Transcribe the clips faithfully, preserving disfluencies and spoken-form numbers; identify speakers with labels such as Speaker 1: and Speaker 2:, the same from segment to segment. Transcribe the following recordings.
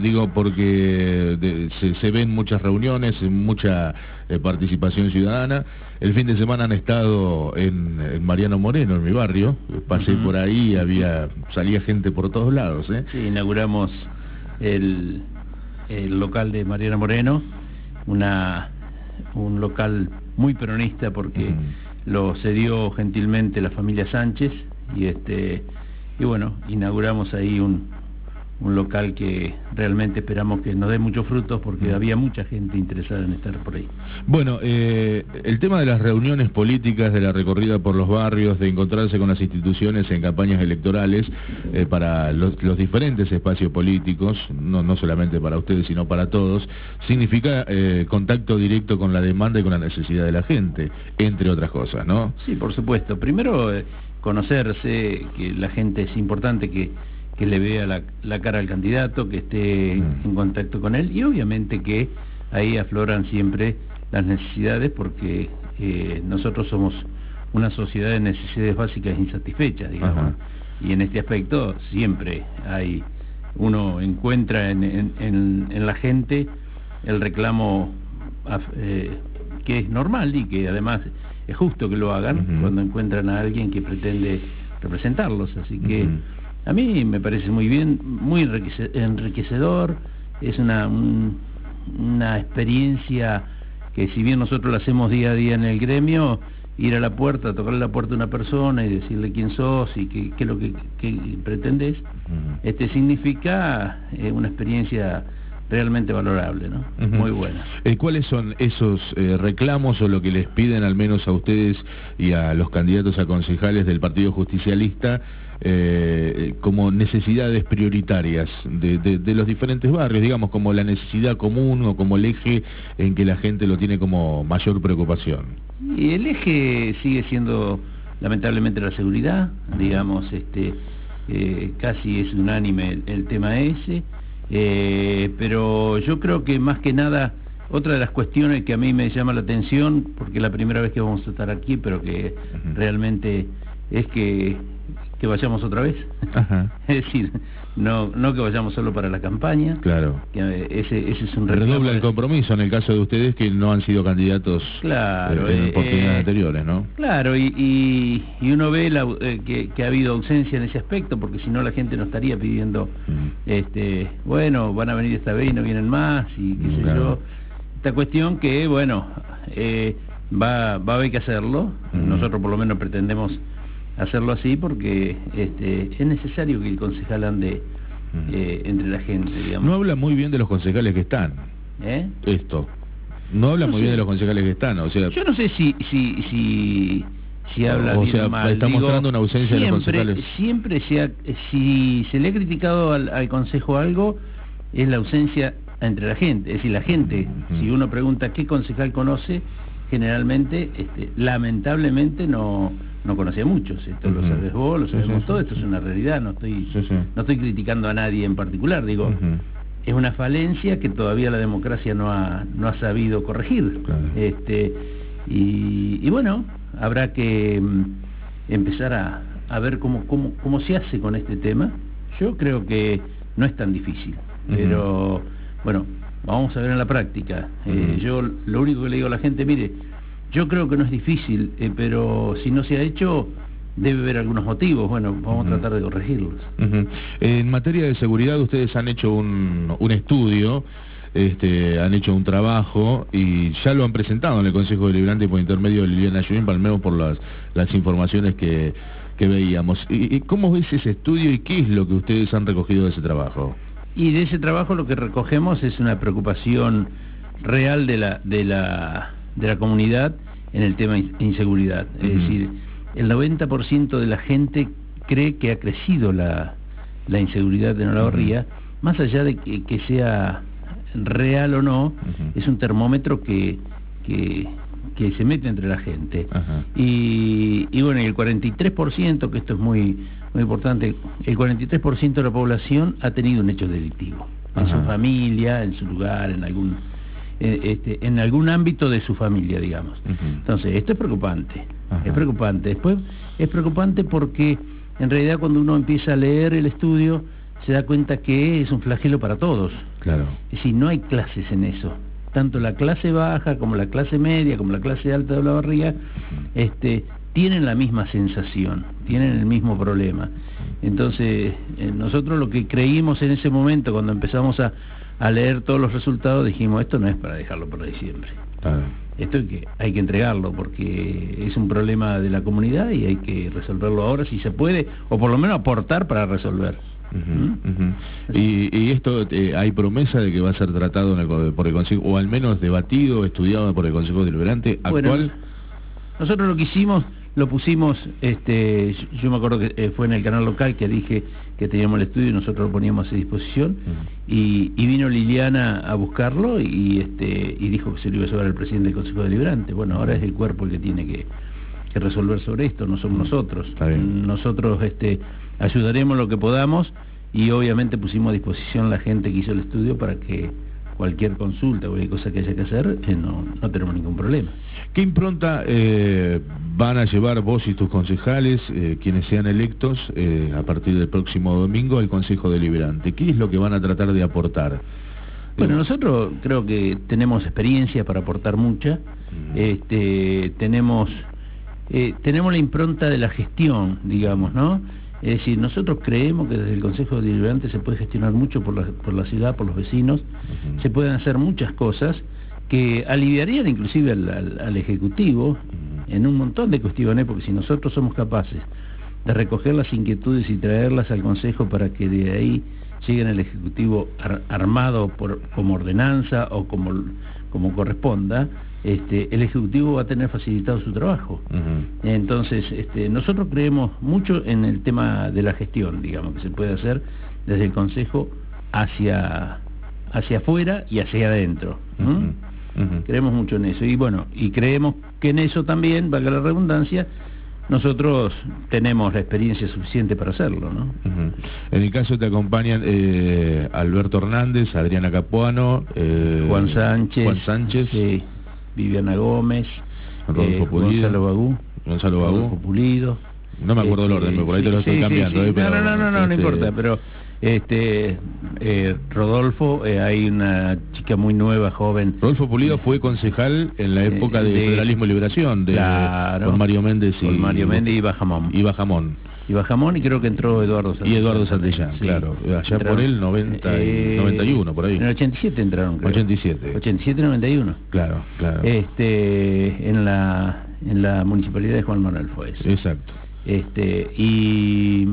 Speaker 1: digo porque de, se, se ven muchas reuniones, mucha eh, participación ciudadana. El fin de semana han estado en, en Mariano Moreno, en mi barrio. Pasé uh-huh. por ahí, había salía gente por todos lados. ¿eh?
Speaker 2: Sí, inauguramos el, el local de Mariano Moreno, una un local muy peronista porque uh-huh. lo cedió gentilmente la familia Sánchez y este y bueno, inauguramos ahí un un local que realmente esperamos que nos dé muchos frutos porque uh-huh. había mucha gente interesada en estar por ahí.
Speaker 1: Bueno, eh, el tema de las reuniones políticas, de la recorrida por los barrios, de encontrarse con las instituciones en campañas electorales eh, para los, los diferentes espacios políticos, no, no solamente para ustedes sino para todos, significa eh, contacto directo con la demanda y con la necesidad de la gente, entre otras cosas, ¿no?
Speaker 2: Sí, por supuesto. Primero, eh, conocerse, que la gente es importante que que le vea la, la cara al candidato, que esté mm. en contacto con él, y obviamente que ahí afloran siempre las necesidades, porque eh, nosotros somos una sociedad de necesidades básicas insatisfechas, digamos. Ajá. Y en este aspecto siempre hay, uno encuentra en, en, en, en la gente el reclamo eh, que es normal y que además es justo que lo hagan uh-huh. cuando encuentran a alguien que pretende representarlos, así que uh-huh. a mí me parece muy bien, muy enriquecedor, es una, un, una experiencia que si bien nosotros la hacemos día a día en el gremio, ir a la puerta, tocarle la puerta a una persona y decirle quién sos y qué, qué es lo que, que pretendes, uh-huh. este significa eh, una experiencia realmente valorable, ¿no? Uh-huh. Muy buena.
Speaker 1: Eh, ¿Cuáles son esos eh, reclamos o lo que les piden al menos a ustedes y a los candidatos a concejales del Partido Justicialista eh, como necesidades prioritarias de, de, de los diferentes barrios, digamos, como la necesidad común o como el eje en que la gente lo tiene como mayor preocupación?
Speaker 2: Y el eje sigue siendo lamentablemente la seguridad, digamos, este eh, casi es unánime el, el tema ese. Eh, pero yo creo que más que nada, otra de las cuestiones que a mí me llama la atención, porque es la primera vez que vamos a estar aquí, pero que uh-huh. realmente es que, que vayamos otra vez. Uh-huh. Es decir, no no que vayamos solo para la campaña.
Speaker 1: Claro.
Speaker 2: Que ese, ese es un
Speaker 1: redobla el compromiso en el caso de ustedes que no han sido candidatos
Speaker 2: claro,
Speaker 1: eh, en
Speaker 2: eh,
Speaker 1: oportunidades
Speaker 2: eh,
Speaker 1: anteriores, ¿no?
Speaker 2: Claro, y, y, y uno ve la, eh, que, que ha habido ausencia en ese aspecto, porque si no la gente no estaría pidiendo, uh-huh. este bueno, van a venir esta vez y no vienen más, y qué sé claro. yo. Esta cuestión que, bueno, eh, va, va a haber que hacerlo, uh-huh. nosotros por lo menos pretendemos hacerlo así porque este es necesario que el concejal ande uh-huh. eh, entre la gente, digamos.
Speaker 1: No habla muy bien de los concejales que están,
Speaker 2: ¿eh?
Speaker 1: Esto, no habla no muy sé. bien de los concejales que están, o sea...
Speaker 2: Yo no sé si... si, si... si habla
Speaker 1: o
Speaker 2: bien
Speaker 1: sea,
Speaker 2: o mal.
Speaker 1: está
Speaker 2: Digo,
Speaker 1: mostrando una ausencia
Speaker 2: siempre,
Speaker 1: de los concejales.
Speaker 2: Siempre se ha, si se le ha criticado al, al consejo algo, es la ausencia entre la gente. Es decir, la gente, uh-huh. si uno pregunta qué concejal conoce, generalmente, este, lamentablemente no, no conoce a muchos. Esto uh-huh. lo sabes vos, lo sabemos sí, sí, todos, sí, esto sí. es una realidad, no estoy, sí, sí. no estoy criticando a nadie en particular, digo, uh-huh. es una falencia que todavía la democracia no ha, no ha sabido corregir. Claro. Este, y, y bueno, habrá que um, empezar a, a ver cómo, cómo, cómo se hace con este tema. Yo creo que no es tan difícil, uh-huh. pero bueno, vamos a ver en la práctica. Uh-huh. Eh, yo lo único que le digo a la gente, mire, yo creo que no es difícil, eh, pero si no se ha hecho, debe haber algunos motivos. Bueno, vamos uh-huh. a tratar de corregirlos.
Speaker 1: Uh-huh. En materia de seguridad, ustedes han hecho un, un estudio, este, han hecho un trabajo y ya lo han presentado en el Consejo Deliberante por intermedio de Liliana Yurín, al menos por las, las informaciones que, que veíamos. ¿Y, y cómo ves ese estudio y qué es lo que ustedes han recogido de ese trabajo?
Speaker 2: Y de ese trabajo lo que recogemos es una preocupación real de la de la de la comunidad en el tema de inseguridad. Uh-huh. Es decir, el noventa por ciento de la gente cree que ha crecido la, la inseguridad de Olavarría, uh-huh. más allá de que, que sea real o no, uh-huh. es un termómetro que, que, que se mete entre la gente. Uh-huh. Y, y bueno, y el cuarenta y tres por ciento, que esto es muy... muy importante, el cuarenta y tres por ciento de la población ha tenido un hecho delictivo, en Ajá. su familia, en su lugar, en algún eh, este, en algún ámbito de su familia, digamos. Uh-huh. Entonces, esto es preocupante, Ajá. es preocupante. Después, es preocupante porque, en realidad, cuando uno empieza a leer el estudio, se da cuenta que es un flagelo para todos.
Speaker 1: Claro.
Speaker 2: Es decir, no hay clases en eso. Tanto la clase baja como la clase media, como la clase alta de Olavarría, este, tienen la misma sensación, tienen el mismo problema. Entonces, eh, nosotros lo que creímos en ese momento, cuando empezamos a, a leer todos los resultados, dijimos, esto no es para dejarlo para diciembre. Claro. Esto hay que, hay que entregarlo, porque es un problema de la comunidad y hay que resolverlo ahora si se puede, o por lo menos aportar para resolver.
Speaker 1: Uh-huh, uh-huh. Y, y esto, eh, ¿hay promesa de que va a ser tratado en el, por el Consejo, o al menos debatido, estudiado por el Consejo Deliberante actual?
Speaker 2: Bueno, nosotros lo que hicimos, lo pusimos, este, yo me acuerdo que eh, fue en el canal local que dije que teníamos el estudio y nosotros lo poníamos a su disposición, uh-huh. y, y vino Liliana a buscarlo y, este, y dijo que se lo iba a llevar al presidente del Consejo Deliberante. Bueno, ahora es el cuerpo el que tiene que, que resolver sobre esto, no somos nosotros. Nosotros este, ayudaremos lo que podamos y obviamente pusimos a disposición la gente que hizo el estudio para que cualquier consulta, cualquier cosa que haya que hacer, eh, no, no tenemos ningún problema.
Speaker 1: ¿Qué impronta eh, van a llevar vos y tus concejales, eh, quienes sean electos, eh, a partir del próximo domingo al Consejo Deliberante? ¿Qué es lo que van a tratar de aportar?
Speaker 2: Bueno, nosotros creo que tenemos experiencia para aportar mucha, mm. este, tenemos, eh, tenemos la impronta de la gestión, digamos, ¿no? Es decir, nosotros creemos que desde el Consejo Deliberante se puede gestionar mucho por la, por la ciudad, por los vecinos, uh-huh. se pueden hacer muchas cosas que aliviarían inclusive al, al, al Ejecutivo uh-huh. en un montón de cuestiones, porque si nosotros somos capaces de recoger las inquietudes y traerlas al Consejo para que de ahí lleguen al Ejecutivo ar, armado por, como ordenanza o como, como corresponda, este, el Ejecutivo va a tener facilitado su trabajo. Uh-huh. Entonces, este, nosotros creemos mucho en el tema de la gestión, digamos, que se puede hacer desde el Consejo hacia, hacia afuera y hacia adentro. ¿Mm? Uh-huh. Uh-huh. Creemos mucho en eso. Y bueno, y creemos que en eso también, valga la redundancia, nosotros tenemos la experiencia suficiente para hacerlo, ¿no?
Speaker 1: Uh-huh. En el caso te acompañan eh, Alberto Hernández, Adriana Capuano, eh,
Speaker 2: Juan Sánchez,
Speaker 1: Juan Sánchez,
Speaker 2: sí, Viviana Gómez,
Speaker 1: Rodolfo
Speaker 2: eh,
Speaker 1: Pulido,
Speaker 2: Gonzalo Bagú,
Speaker 1: Gonzalo Bagú,
Speaker 2: Rodolfo Pulido.
Speaker 1: No me acuerdo
Speaker 2: este,
Speaker 1: el orden, pero por ahí te lo estoy
Speaker 2: sí,
Speaker 1: cambiando.
Speaker 2: Sí, sí.
Speaker 1: Eh, pero,
Speaker 2: no, no, no, no,
Speaker 1: este...
Speaker 2: no importa, pero este eh, Rodolfo, eh, hay una chica muy nueva, joven.
Speaker 1: Rodolfo Pulido fue concejal en la época eh, de, de Federalismo y Liberación, de,
Speaker 2: claro,
Speaker 1: con Mario Méndez y...
Speaker 2: Con Mario Méndez y Bajamón.
Speaker 1: Y Bajamón.
Speaker 2: Y Bajamón, y creo que entró Eduardo Santillán.
Speaker 1: Y Eduardo Santillán, sí, claro. Allá entraron, por el noventa, eh, noventa y uno, por ahí.
Speaker 2: En el ochenta y siete entraron, creo.
Speaker 1: ochenta y siete.
Speaker 2: ochenta y siete, noventa y uno.
Speaker 1: Claro, claro.
Speaker 2: Este, en la, en la municipalidad de Juan Manuel fue eso.
Speaker 1: Exacto.
Speaker 2: Este, y...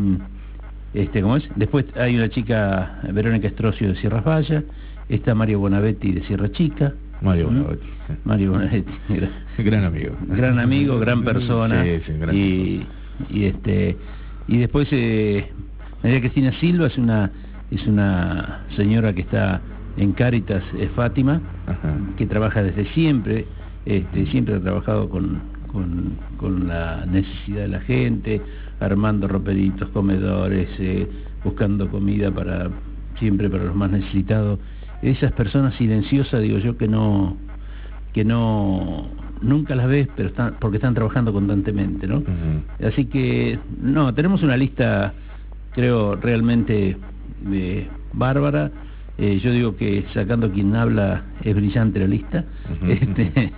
Speaker 2: Este, ¿cómo es? Después hay una chica, Verónica Estrocio de Sierra Falla, está Mario Bonavetti de Sierra Chica.
Speaker 1: Mario Bonavetti.
Speaker 2: ¿Mm? Mario Bonavetti. Gran,
Speaker 1: gran amigo.
Speaker 2: Gran amigo, gran persona.
Speaker 1: Sí, sí, gran
Speaker 2: y, y este y después eh, María Cristina Silva es una es una señora que está en Cáritas, es Fátima, ajá, que trabaja desde siempre, este, siempre ha trabajado con, con, con la necesidad de la gente, armando roperitos, comedores, eh, buscando comida para siempre para los más necesitados. Esas personas silenciosas, digo yo, que no que no nunca las ves, pero están porque están trabajando constantemente, ¿no? Uh-huh. Así que no, tenemos una lista, creo, realmente eh, bárbara. Eh, yo digo que sacando quien habla es brillante la lista. Uh-huh. este,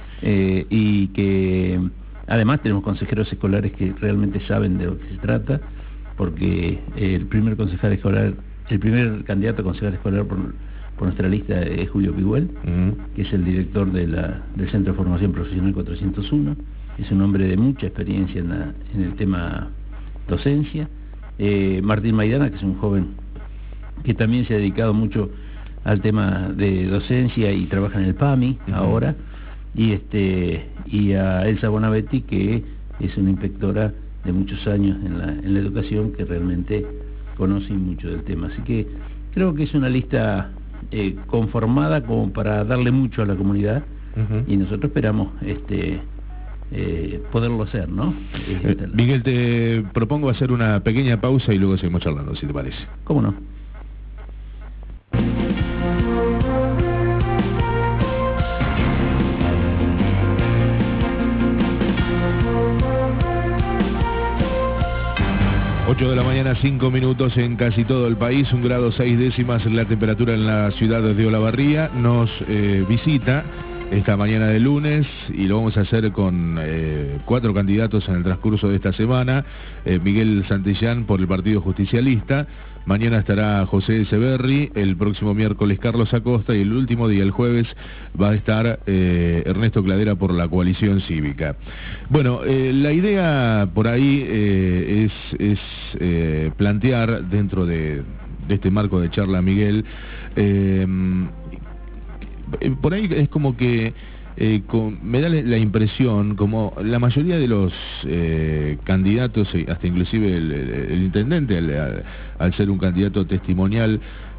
Speaker 2: eh, y que además tenemos consejeros escolares que realmente saben de lo que se trata, porque el primer concejal escolar, el primer candidato a concejal escolar por, por nuestra lista es Julio Piguel, uh-huh, que es el director de la, del Centro de Formación Profesional cuatrocientos uno, es un hombre de mucha experiencia en, la, en el tema docencia. Eh, Martín Maidana, que es un joven que también se ha dedicado mucho al tema de docencia y trabaja en el P A M I uh-huh. ahora, y este y a Elsa Bonavetti, que es una inspectora de muchos años en la, en la educación, que realmente conoce mucho del tema. Así que creo que es una lista eh, conformada como para darle mucho a la comunidad, uh-huh, y nosotros esperamos este eh, poderlo hacer, ¿no?
Speaker 1: Eh, Miguel, te propongo hacer una pequeña pausa y luego seguimos charlando, si te parece.
Speaker 2: ¿Cómo no?
Speaker 1: ocho ocho de la mañana, cinco minutos en casi todo el país, un grado seis décimas la temperatura en la ciudad de Olavarría. Nos eh, visita esta mañana de lunes y lo vamos a hacer con eh, cuatro candidatos en el transcurso de esta semana. eh, Miguel Santillán por el Partido Justicialista. Mañana estará José Echeverri, el próximo miércoles Carlos Acosta y el último día, el jueves, va a estar eh, Ernesto Cladera por la Coalición Cívica. Bueno, eh, la idea por ahí eh, es, es eh, plantear dentro de, de este marco de charla, Miguel, eh, por ahí es como que Eh, con, me da la impresión, como la mayoría de los eh, candidatos, hasta inclusive el, el, el intendente, al, al, al ser un candidato testimonial,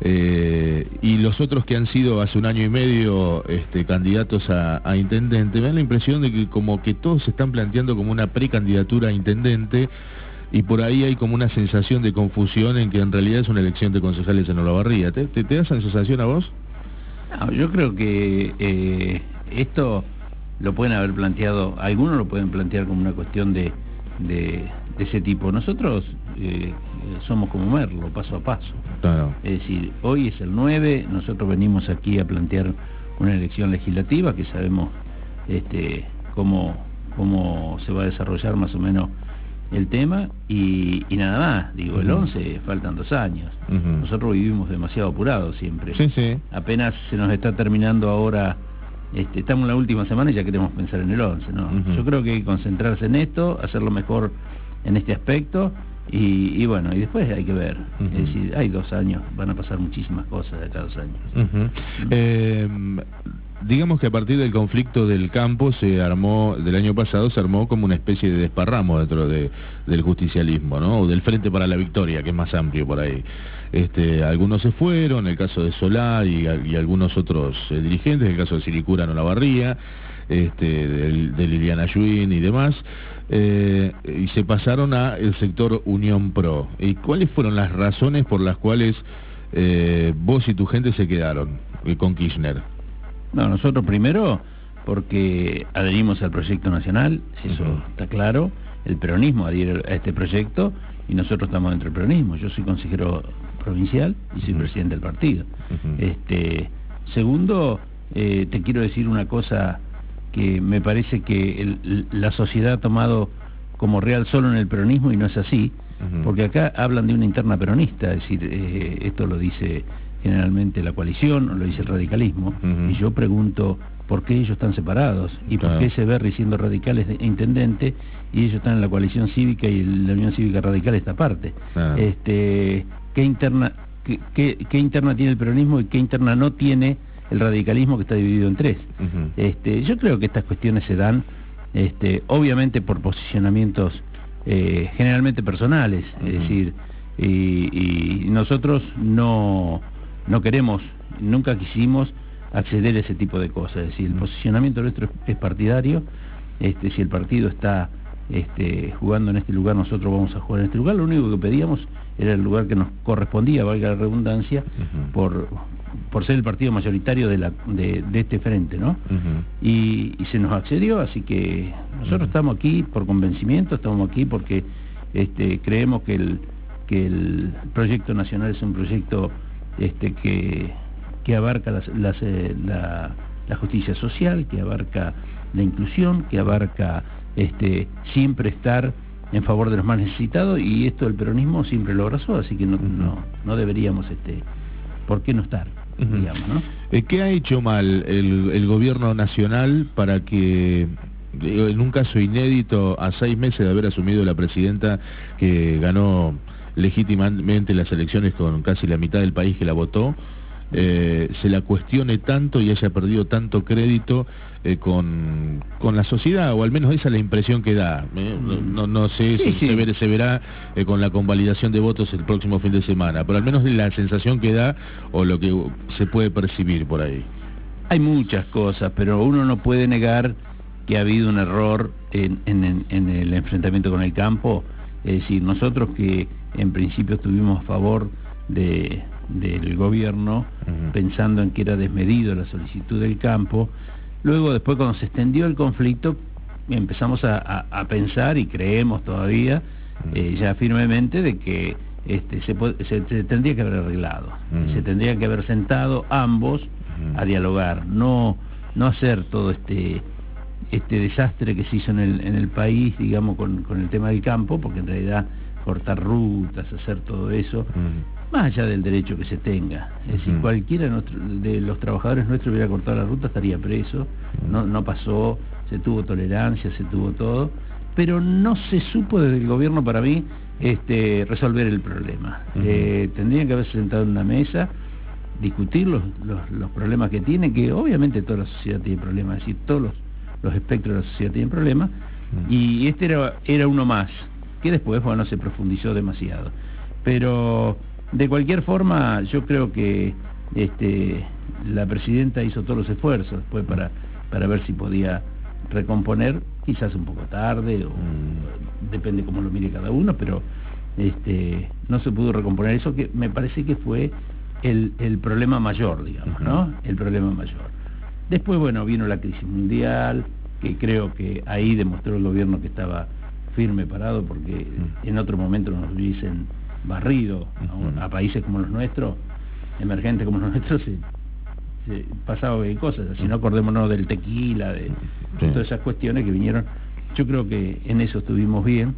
Speaker 1: eh, y los otros que han sido hace un año y medio este, candidatos a, a intendente, me da la impresión de que como que todos se están planteando como una precandidatura a intendente, y por ahí hay como una sensación de confusión en que en realidad es una elección de concejales en Olavarría. ¿Te, te, te da esa sensación a vos?
Speaker 2: No, yo creo que eh, esto lo pueden haber planteado, algunos lo pueden plantear como una cuestión de, de, de ese tipo. Nosotros eh, somos como Merlo, paso a paso.
Speaker 1: Claro.
Speaker 2: Es decir, hoy es el nueve, nosotros venimos aquí a plantear una elección legislativa que sabemos este, cómo, cómo se va a desarrollar más o menos el tema, y, y nada más. Digo, uh-huh. El once faltan dos años. Uh-huh. Nosotros vivimos demasiado apurados siempre.
Speaker 1: Sí, sí.
Speaker 2: Apenas se nos está terminando ahora, este, estamos en la última semana y ya queremos pensar en el once, ¿no? Uh-huh. Yo creo que hay que concentrarse en esto, hacerlo mejor en este aspecto, y, y bueno, y después hay que ver. Uh-huh. Es decir, hay dos años, van a pasar muchísimas cosas de acá dos años.
Speaker 1: Uh-huh. Uh-huh. Eh... Digamos que a partir del conflicto del campo se armó, del año pasado se armó como una especie de desparramo dentro de, del justicialismo, ¿no? O del Frente para la Victoria, que es más amplio por ahí. Este, algunos se fueron, el caso de Solá y, y algunos otros eh, dirigentes, el caso de Siricura en Olavarría, este, de, de Liliana Yuin y demás, eh, y se pasaron a el sector Unión Pro. ¿Y cuáles fueron las razones por las cuales eh, vos y tu gente se quedaron eh, con Kirchner?
Speaker 2: No, nosotros primero porque adherimos al proyecto nacional, eso uh-huh. está claro, el peronismo adhiere a este proyecto y nosotros estamos dentro del peronismo. Yo soy consejero provincial y soy uh-huh. presidente del partido. Uh-huh. Este, segundo, eh, te quiero decir una cosa que me parece que el, la sociedad ha tomado como real solo en el peronismo y no es así, uh-huh. porque acá hablan de una interna peronista, es decir, eh, esto lo dice generalmente la coalición, o lo dice el radicalismo, uh-huh. y yo pregunto por qué ellos están separados, y claro. por qué Echeverri siendo radical es intendente, y ellos están en la coalición cívica y la Unión Cívica Radical esta parte. Claro. Este, ¿qué interna, qué, qué, qué interna tiene el peronismo y qué interna no tiene el radicalismo, que está dividido en tres? Uh-huh. Este, yo creo que estas cuestiones se dan, este, obviamente por posicionamientos eh, generalmente personales, uh-huh. es decir, y, y nosotros no no queremos, nunca quisimos acceder a ese tipo de cosas. Es decir, el posicionamiento nuestro es partidario. Este, si el partido está este, jugando en este lugar, nosotros vamos a jugar en este lugar. Lo único que pedíamos era el lugar que nos correspondía, valga la redundancia, uh-huh. por por ser el partido mayoritario de la de, de este frente, ¿no? Uh-huh. y, y se nos accedió, así que nosotros uh-huh. estamos aquí por convencimiento, estamos aquí porque este, creemos que el que el proyecto nacional es un proyecto Este, que, que abarca las, las, eh, la, la justicia social, que abarca la inclusión, que abarca este, siempre estar en favor de los más necesitados, y esto el peronismo siempre lo abrazó, así que no, uh-huh. no, no deberíamos, este, ¿por qué no estar? Uh-huh. Digamos, ¿no?
Speaker 1: ¿Qué ha hecho mal el, el gobierno nacional para que, en un caso inédito, a seis meses de haber asumido la presidenta que ganó legítimamente las elecciones con casi la mitad del país que la votó, eh, se la cuestione tanto y haya perdido tanto crédito eh, con, con la sociedad, o al menos esa es la impresión que da? Eh, no, no, no sé sí, si sí. Se, ver, se verá eh, con la convalidación de votos el próximo fin de semana, pero al menos la sensación que da o lo que se puede percibir por ahí.
Speaker 2: Hay muchas cosas, pero uno no puede negar que ha habido un error en, en, en el enfrentamiento con el campo. Es decir, nosotros que en principio estuvimos a favor de, del gobierno, uh-huh. pensando en que era desmedido la solicitud del campo, luego después cuando se extendió el conflicto empezamos a, a, a pensar, y creemos todavía, eh, ya firmemente de que este, se, se, se tendría que haber arreglado, uh-huh. se tendrían que haber sentado ambos uh-huh. a dialogar, no, no hacer todo este este desastre que se hizo en el, en el país, digamos, con, con el tema del campo, porque en realidad cortar rutas, hacer todo eso, uh-huh. más allá del derecho que se tenga. Es uh-huh. decir, cualquiera de, nuestro, de los trabajadores nuestros hubiera cortado la ruta, estaría preso, uh-huh. no, no pasó, se tuvo tolerancia, se tuvo todo, pero no se supo desde el gobierno, para mí, este, resolver el problema. Uh-huh. Eh, tendrían que haberse sentado en una mesa, discutir los, los, los problemas que tienen, que obviamente toda la sociedad tiene problemas, es decir, todos los, los espectros de la sociedad tienen problemas, uh-huh. y este era, era uno más, que después, bueno, se profundizó demasiado. Pero, de cualquier forma, yo creo que este, la presidenta hizo todos los esfuerzos después para, para ver si podía recomponer, quizás un poco tarde, o mm. depende cómo lo mire cada uno, pero este, no se pudo recomponer eso, que me parece que fue el, el problema mayor, digamos, uh-huh. ¿no? El problema mayor. Después, bueno, vino la crisis mundial, que creo que ahí demostró el gobierno que estaba firme, parado, porque uh-huh. en otro momento nos hubiesen barrido uh-huh. a, a países como los nuestros, emergentes como los nuestros, se, se pasaba de cosas, así no acordémonos del tequila, de, sí. de todas esas cuestiones que vinieron. Yo creo que en eso estuvimos bien,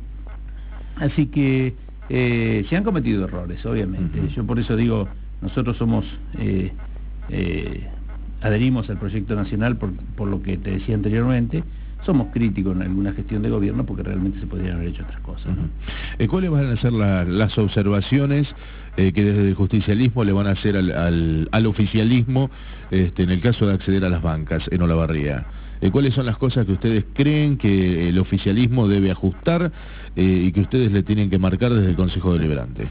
Speaker 2: así que eh, se han cometido errores, obviamente. Uh-huh. Yo por eso digo, nosotros somos eh, eh, adherimos al proyecto nacional por, por lo que te decía anteriormente. Somos críticos en alguna gestión de gobierno porque realmente se podrían haber hecho otras cosas, ¿no?
Speaker 1: Uh-huh. ¿Cuáles van a ser la, las observaciones eh, que desde el justicialismo le van a hacer al, al, al oficialismo este, en el caso de acceder a las bancas en Olavarría? Eh, ¿Cuáles son las cosas que ustedes creen que el oficialismo debe ajustar eh, y que ustedes le tienen que marcar desde el Consejo Deliberante?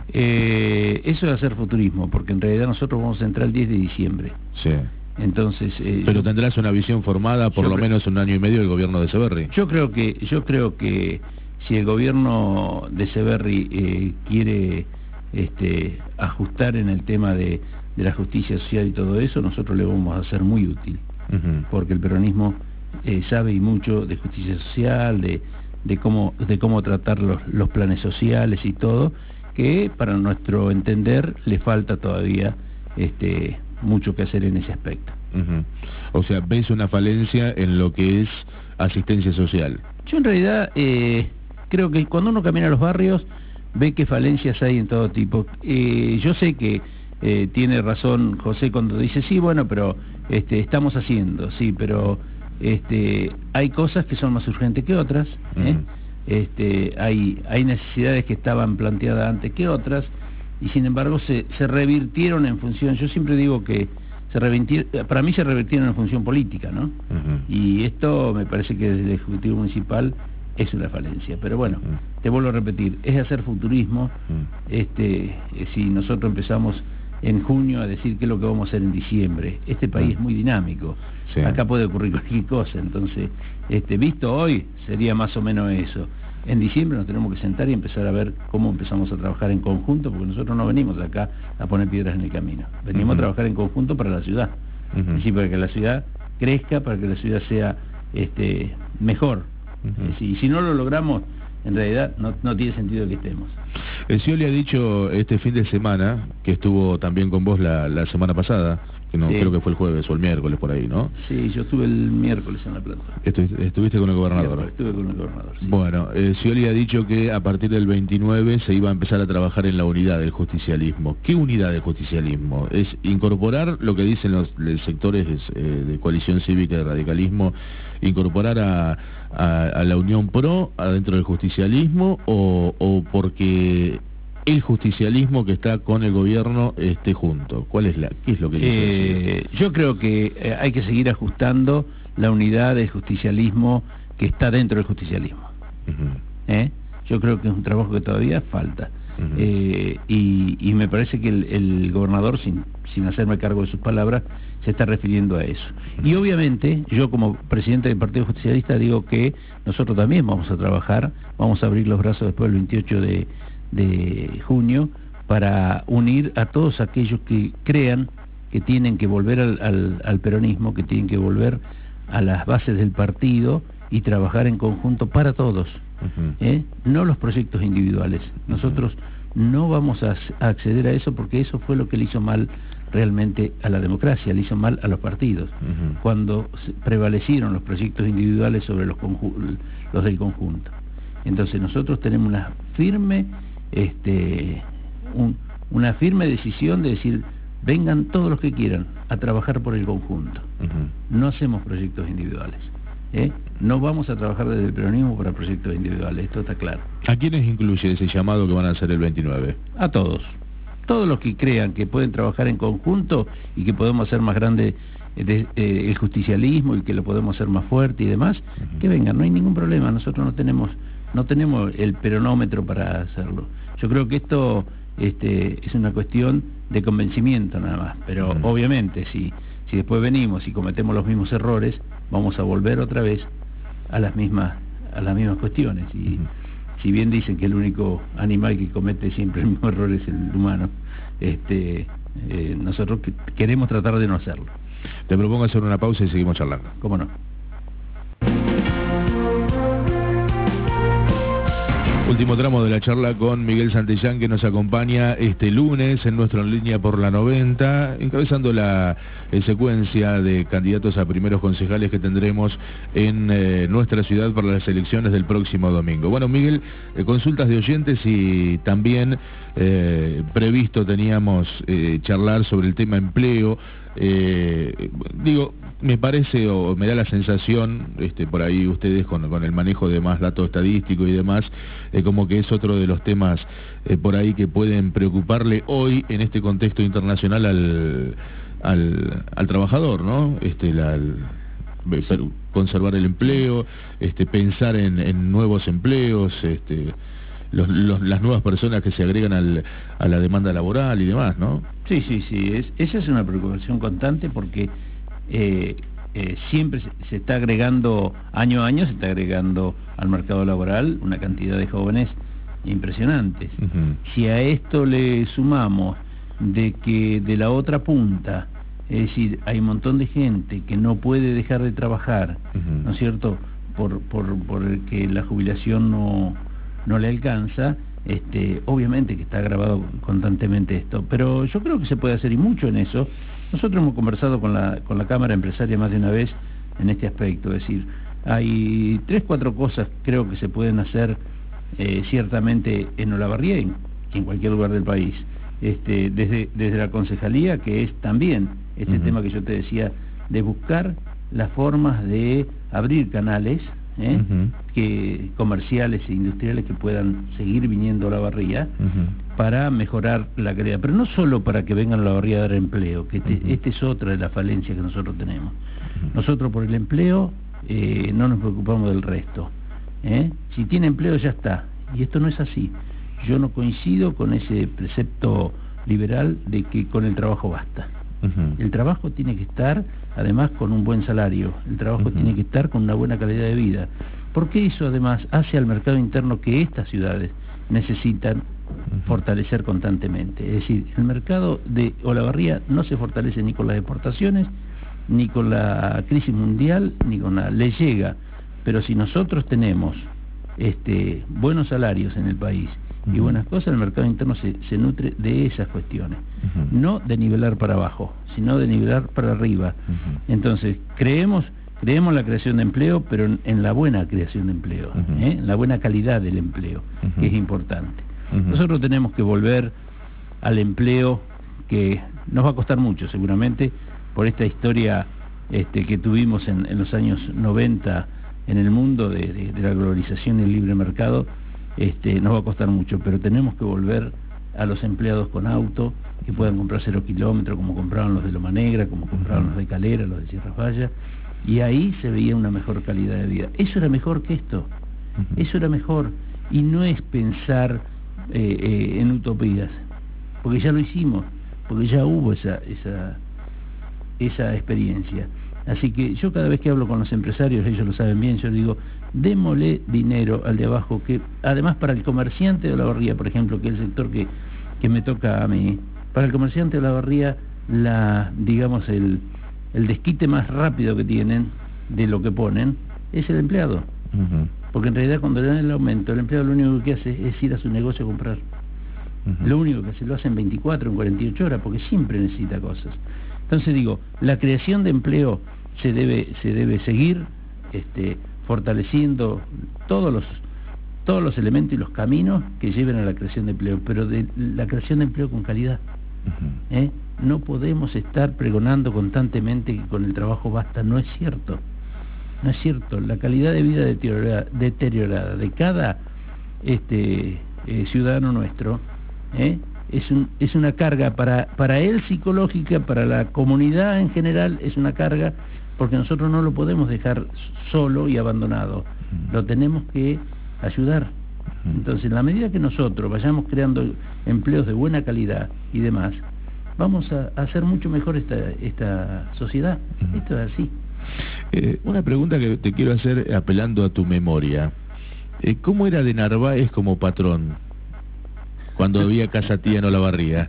Speaker 2: Eh, eso es hacer futurismo, porque en realidad nosotros vamos a entrar el diez de diciembre.
Speaker 1: Sí.
Speaker 2: Entonces, eh,
Speaker 1: pero tendrás una visión formada por lo
Speaker 2: creo,
Speaker 1: menos un año y medio del gobierno de Severri.
Speaker 2: Yo creo que yo creo que si el gobierno de Severri eh, quiere este, ajustar en el tema de, de la justicia social y todo eso, nosotros le vamos a ser muy útil, uh-huh. porque el peronismo eh, sabe y mucho de justicia social, de, de cómo de cómo tratar los, los planes sociales y todo, que para nuestro entender le falta todavía este mucho que hacer en ese aspecto.
Speaker 1: Uh-huh. O sea, ¿ves una falencia en lo que es asistencia social?
Speaker 2: Yo en realidad eh, creo que cuando uno camina a los barrios ve que falencias hay en todo tipo. Eh, yo sé que eh, tiene razón José cuando dice, sí, bueno, pero este, estamos haciendo, sí, pero este, hay cosas que son más urgentes que otras, ¿eh? Uh-huh. este, hay, hay necesidades que estaban planteadas antes que otras, y sin embargo se, se revirtieron en función, yo siempre digo que se revirtieron, para mí se revirtieron en función política, ¿no? Uh-huh. Y esto me parece que desde el Ejecutivo Municipal es una falencia, pero bueno, uh-huh. te vuelvo a repetir, es hacer futurismo. Uh-huh. este si nosotros empezamos en junio a decir qué es lo que vamos a hacer en diciembre, este país uh-huh. es muy dinámico, sí. acá puede ocurrir cualquier cosa, entonces, este visto hoy, sería más o menos eso. En diciembre nos tenemos que sentar y empezar a ver cómo empezamos a trabajar en conjunto, porque nosotros no venimos acá a poner piedras en el camino, venimos uh-huh. a trabajar en conjunto para la ciudad, uh-huh. es decir, para que la ciudad crezca, para que la ciudad sea este, mejor, uh-huh. es decir, y si no lo logramos, en realidad no, no tiene sentido que estemos.
Speaker 1: El Scioli ha dicho este fin de semana, que estuvo también con vos la, la semana pasada, que no sí. creo que fue el jueves o el miércoles por ahí, ¿no?
Speaker 2: Sí, yo estuve el miércoles en La Plata.
Speaker 1: Estuviste, estuviste con el gobernador.
Speaker 2: Sí, estuve con el gobernador, sí.
Speaker 1: Bueno, eh, Scioli ha dicho que a partir del veintinueve se iba a empezar a trabajar en la unidad del justicialismo. ¿Qué unidad del justicialismo? ¿Es incorporar lo que dicen los, los sectores eh, de coalición cívica y de radicalismo, incorporar a, a, a la Unión Pro adentro del justicialismo, o, o porque el justicialismo que está con el gobierno esté junto? ¿Cuál es la, qué es lo que
Speaker 2: eh, yo creo que eh, hay que seguir ajustando la unidad del justicialismo que está dentro del justicialismo. Uh-huh. ¿Eh? Yo creo que es un trabajo que todavía falta. Uh-huh. eh, y, y me parece que el, el gobernador, sin, sin hacerme cargo de sus palabras, se está refiriendo a eso. Uh-huh. Y obviamente, yo como presidente del Partido Justicialista digo que nosotros también vamos a trabajar, vamos a abrir los brazos después del veintiocho de de junio para unir a todos aquellos que crean que tienen que volver al, al, al peronismo, que tienen que volver a las bases del partido y trabajar en conjunto para todos, uh-huh. ¿eh? No los proyectos individuales. Nosotros uh-huh. no vamos a, a acceder a eso, porque eso fue lo que le hizo mal realmente a la democracia, le hizo mal a los partidos, uh-huh. cuando prevalecieron los proyectos individuales sobre los, los del conjunto. Entonces nosotros tenemos una firme este, un, una firme decisión de decir: vengan todos los que quieran a trabajar por el conjunto. Uh-huh. No hacemos proyectos individuales, ¿eh? No vamos a trabajar desde el peronismo para proyectos individuales, esto está claro.
Speaker 1: ¿A quiénes incluye ese llamado que van a hacer el veintinueve?
Speaker 2: A todos. Todos los que crean que pueden trabajar en conjunto y que podemos hacer más grande de, eh, el justicialismo y que lo podemos hacer más fuerte y demás, uh-huh. que vengan, no hay ningún problema. Nosotros no tenemos no tenemos el peronómetro para hacerlo. Yo creo que esto este, es una cuestión de convencimiento nada más, pero uh-huh. obviamente si, si después venimos y cometemos los mismos errores, vamos a volver otra vez a las mismas, a las mismas cuestiones. Y uh-huh. si bien dicen que el único animal que comete siempre el mismo error es el humano, este, eh, nosotros queremos tratar de no hacerlo.
Speaker 1: Te propongo hacer una pausa y seguimos charlando.
Speaker 2: ¿Cómo no?
Speaker 1: Último tramo de la charla con Miguel Santillán, que nos acompaña este lunes en nuestra En Línea por la noventa, encabezando la eh, secuencia de candidatos a primeros concejales que tendremos en eh, nuestra ciudad para las elecciones del próximo domingo. Bueno, Miguel, eh, consultas de oyentes y también eh, previsto teníamos eh, charlar sobre el tema empleo. Eh, digo, me parece o me da la sensación, este, por ahí ustedes con, con el manejo de más datos estadísticos y demás, eh, como que es otro de los temas eh, por ahí que pueden preocuparle hoy en este contexto internacional al, al, al trabajador, ¿no? Este, la, el, conservar el empleo, este, pensar en, en nuevos empleos, este, los, los, las nuevas personas que se agregan al, a la demanda laboral y demás, ¿no?
Speaker 2: Sí, sí, sí, es, esa es una preocupación constante porque eh, eh, siempre se, se está agregando, año a año se está agregando al mercado laboral una cantidad de jóvenes impresionantes. Uh-huh. Si a esto le sumamos de que de la otra punta, es decir, hay un montón de gente que no puede dejar de trabajar, uh-huh. ¿no es cierto?, por, por, por el que la jubilación no, no le alcanza, este, obviamente que está agravado constantemente esto, pero yo creo que se puede hacer y mucho en eso. Nosotros hemos conversado con la, con la Cámara Empresaria más de una vez en este aspecto, es decir, hay tres, cuatro cosas creo que se pueden hacer eh, ciertamente en Olavarría y en cualquier lugar del país, este, desde, desde la concejalía, que es también este uh-huh. tema que yo te decía, de buscar las formas de abrir canales ¿eh? uh-huh. que comerciales e industriales que puedan seguir viniendo a Olavarría uh-huh. para mejorar la calidad, pero no solo para que vengan a Olavarría a dar empleo, que te, uh-huh. esta es otra de las falencias que nosotros tenemos. Uh-huh. Nosotros por el empleo eh, no nos preocupamos del resto, ¿eh? Si tiene empleo ya está, y esto no es así. Yo no coincido con ese precepto liberal de que con el trabajo basta. Uh-huh. El trabajo tiene que estar además con un buen salario, el trabajo uh-huh. tiene que estar con una buena calidad de vida, porque eso además hace al mercado interno que estas ciudades necesitan uh-huh. fortalecer constantemente. Es decir, el mercado de Olavarría no se fortalece ni con las exportaciones, ni con la crisis mundial, ni con la... le llega, pero si nosotros tenemos este, buenos salarios en el país y buenas cosas, el mercado interno se, se nutre de esas cuestiones, uh-huh. no de nivelar para abajo, sino de nivelar para arriba. Uh-huh. Entonces, creemos creemos la creación de empleo, pero en, en la buena creación de empleo, uh-huh. ¿eh? en la buena calidad del empleo, uh-huh. que es importante. Uh-huh. Nosotros tenemos que volver al empleo, que nos va a costar mucho seguramente, por esta historia este, que tuvimos en, en los años noventa en el mundo de, de, de la globalización y el libre mercado. Este, nos va a costar mucho, pero tenemos que volver a los empleados con auto, que puedan comprar cero kilómetros, como compraban los de Loma Negra, como compraban los de Calera, los de Sierra Falla, y ahí se veía una mejor calidad de vida. Eso era mejor que esto, eso era mejor, y no es pensar eh, eh, en utopías, porque ya lo hicimos, porque ya hubo esa, esa, esa experiencia. Así que yo cada vez que hablo con los empresarios, ellos lo saben bien, yo digo, démosle dinero al de abajo, que además para el comerciante de Olavarría, por ejemplo, que es el sector que, que me toca a mí, para el comerciante de Olavarría, la, digamos, el, el desquite más rápido que tienen de lo que ponen, es el empleado. Uh-huh. Porque en realidad cuando le dan el aumento, el empleado lo único que hace es ir a su negocio a comprar. Uh-huh. Lo único que hace, lo hace en veinticuatro, en cuarenta y ocho horas, porque siempre necesita cosas. Entonces digo, la creación de empleo se debe se debe seguir este, fortaleciendo todos los todos los elementos y los caminos que lleven a la creación de empleo, pero de la creación de empleo con calidad. Uh-huh. ¿Eh? No podemos estar pregonando constantemente que con el trabajo basta, no es cierto. No es cierto, la calidad de vida deteriorada, deteriorada de cada este eh, ciudadano nuestro ¿eh? es un, es una carga para, para él psicológica, para la comunidad en general es una carga, porque nosotros no lo podemos dejar solo y abandonado, lo tenemos que ayudar. Entonces, en la medida que nosotros vayamos creando empleos de buena calidad y demás, vamos a, a hacer mucho mejor esta, esta sociedad. Esto es así.
Speaker 1: Eh, una pregunta que te quiero hacer apelando a tu memoria. Eh, ¿Cómo era de Narváez como patrón cuando había Casa Tía en Olavarría?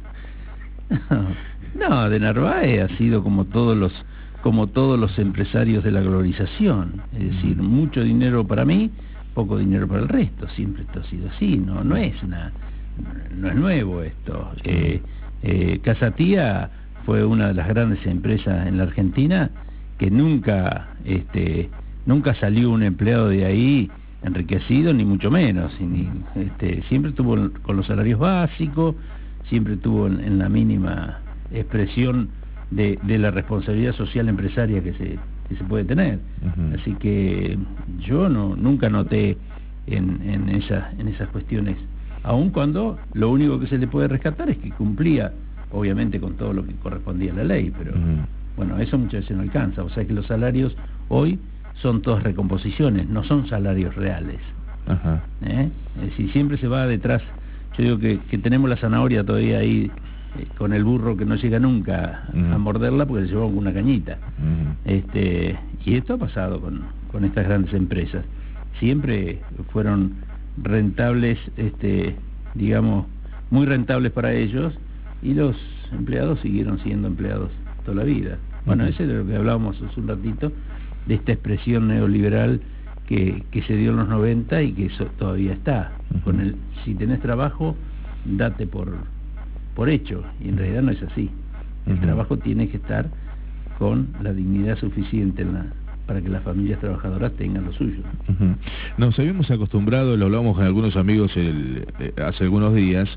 Speaker 2: No, de Narváez ha sido como todos los como todos los empresarios de la globalización, es decir, mucho dinero para mí, poco dinero para el resto. Siempre esto ha sido así, no no es una no es nuevo esto. Eh, eh, Casa Tía fue una de las grandes empresas en la Argentina que nunca este nunca salió un empleado de ahí enriquecido, ni mucho menos, y ni, este, siempre estuvo con los salarios básicos, siempre estuvo en, en la mínima expresión de, de la responsabilidad social empresaria que se, que se puede tener. Uh-huh. Así que yo no nunca noté en, en, esa, en esas cuestiones, aun cuando lo único que se le puede rescatar es que cumplía, obviamente, con todo lo que correspondía a la ley, pero... Uh-huh. Bueno, eso muchas veces no alcanza, o sea que los salarios hoy son todas recomposiciones, no son salarios reales. Ajá. ¿Eh? Es decir, siempre se va detrás, yo digo que, que tenemos la zanahoria todavía ahí eh, con el burro que no llega nunca uh-huh. a morderla porque le llevamos una cañita. Uh-huh. este Y esto ha pasado con, con estas grandes empresas. Siempre fueron rentables, este digamos, muy rentables para ellos, y los empleados siguieron siendo empleados toda la vida. Bueno, uh-huh. ese es de lo que hablábamos hace un ratito, de esta expresión neoliberal que, que se dio en los noventa y que eso todavía está. Uh-huh. Con el si tenés trabajo, date por por hecho, y en realidad no es así. El uh-huh. trabajo tiene que estar con la dignidad suficiente en la, para que las familias trabajadoras tengan lo suyo.
Speaker 1: Uh-huh. Nos habíamos acostumbrado, lo hablamos con algunos amigos el, eh, hace algunos días,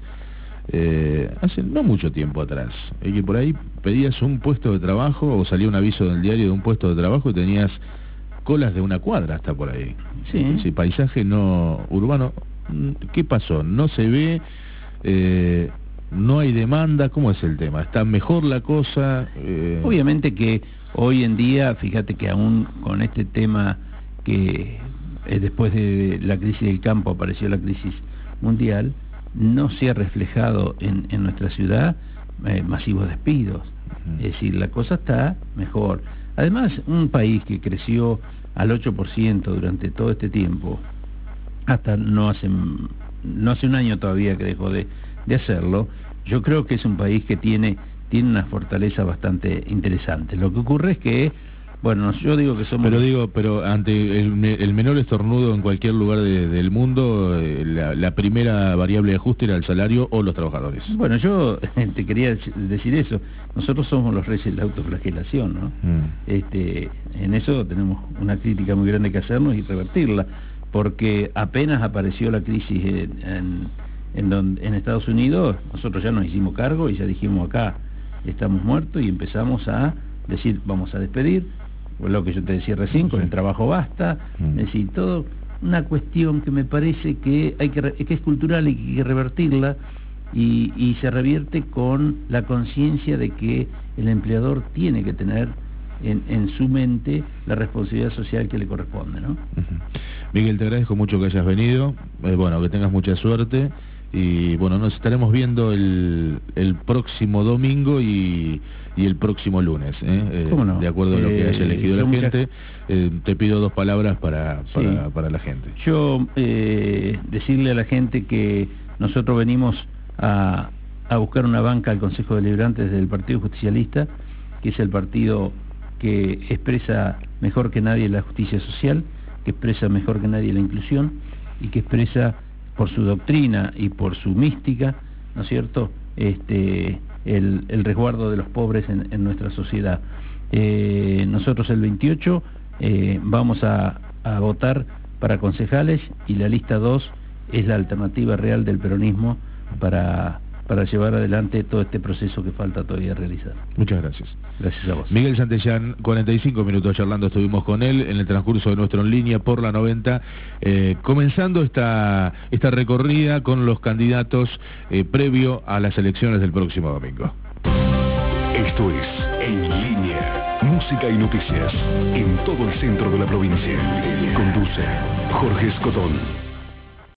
Speaker 1: Eh, hace no mucho tiempo atrás, eh, que por ahí pedías un puesto de trabajo o salía un aviso del diario de un puesto de trabajo y tenías colas de una cuadra hasta por ahí.
Speaker 2: Sí.
Speaker 1: Ese paisaje no urbano, ¿qué pasó? ¿No se ve? Eh, ¿No hay demanda? ¿Cómo es el tema? ¿Está mejor la cosa?
Speaker 2: Eh... Obviamente que hoy en día, fíjate que aún con este tema que eh, después de la crisis del campo apareció la crisis mundial, no se ha reflejado en, en nuestra ciudad eh, masivos despidos. Uh-huh. Es decir, la cosa está mejor. Además, un país que creció al ocho por ciento durante todo este tiempo, hasta no hace no hace un año todavía que dejó de, de hacerlo, yo creo que es un país que tiene tiene una fortaleza bastante interesante. Lo que ocurre es que, bueno, yo digo que somos...
Speaker 1: Pero digo, pero ante el, el menor estornudo en cualquier lugar de, del mundo, eh, la, la primera variable de ajuste era el salario o los trabajadores.
Speaker 2: Bueno, yo te quería decir eso. Nosotros somos los reyes de la autoflagelación, ¿no? Mm. Este, en eso tenemos una crítica muy grande que hacernos y revertirla, porque apenas apareció la crisis en, en, en, donde, en Estados Unidos, nosotros ya nos hicimos cargo y ya dijimos acá, estamos muertos, y empezamos a decir, vamos a despedir, lo que yo te decía recién, con el trabajo basta, mm. es decir, todo una cuestión que me parece que hay que, que es cultural y que hay que revertirla, y, y se revierte con la conciencia de que el empleador tiene que tener en, en su mente la responsabilidad social que le corresponde, ¿no?
Speaker 1: Uh-huh. Miguel, te agradezco mucho que hayas venido, eh, bueno, que tengas mucha suerte, y bueno, nos estaremos viendo el, el próximo domingo y, y el próximo lunes, ¿eh?
Speaker 2: ¿Cómo no?
Speaker 1: De acuerdo a lo que
Speaker 2: eh,
Speaker 1: haya elegido la
Speaker 2: mucha...
Speaker 1: gente. eh, te pido dos palabras para, para, sí. para la gente.
Speaker 2: Yo eh, decirle a la gente que nosotros venimos a, a buscar una banca al Consejo Deliberante del Partido Justicialista, que es el partido que expresa mejor que nadie la justicia social, que que expresa mejor que nadie la inclusión y que expresa por su doctrina y por su mística, ¿no es cierto?, este, el, el resguardo de los pobres en, en nuestra sociedad. Eh, nosotros el veintiocho eh, vamos a, a votar para concejales y la lista dos es la alternativa real del peronismo para, para llevar adelante todo este proceso que falta todavía realizar.
Speaker 1: Muchas gracias.
Speaker 2: Gracias a vos.
Speaker 1: Miguel Santillán, cuarenta y cinco minutos charlando estuvimos con él en el transcurso de nuestro En Línea por la noventa, eh, comenzando esta, esta recorrida con los candidatos eh, previo a las elecciones del próximo domingo.
Speaker 3: Esto es En Línea, música y noticias en todo el centro de la provincia. Conduce Jorge Escotón.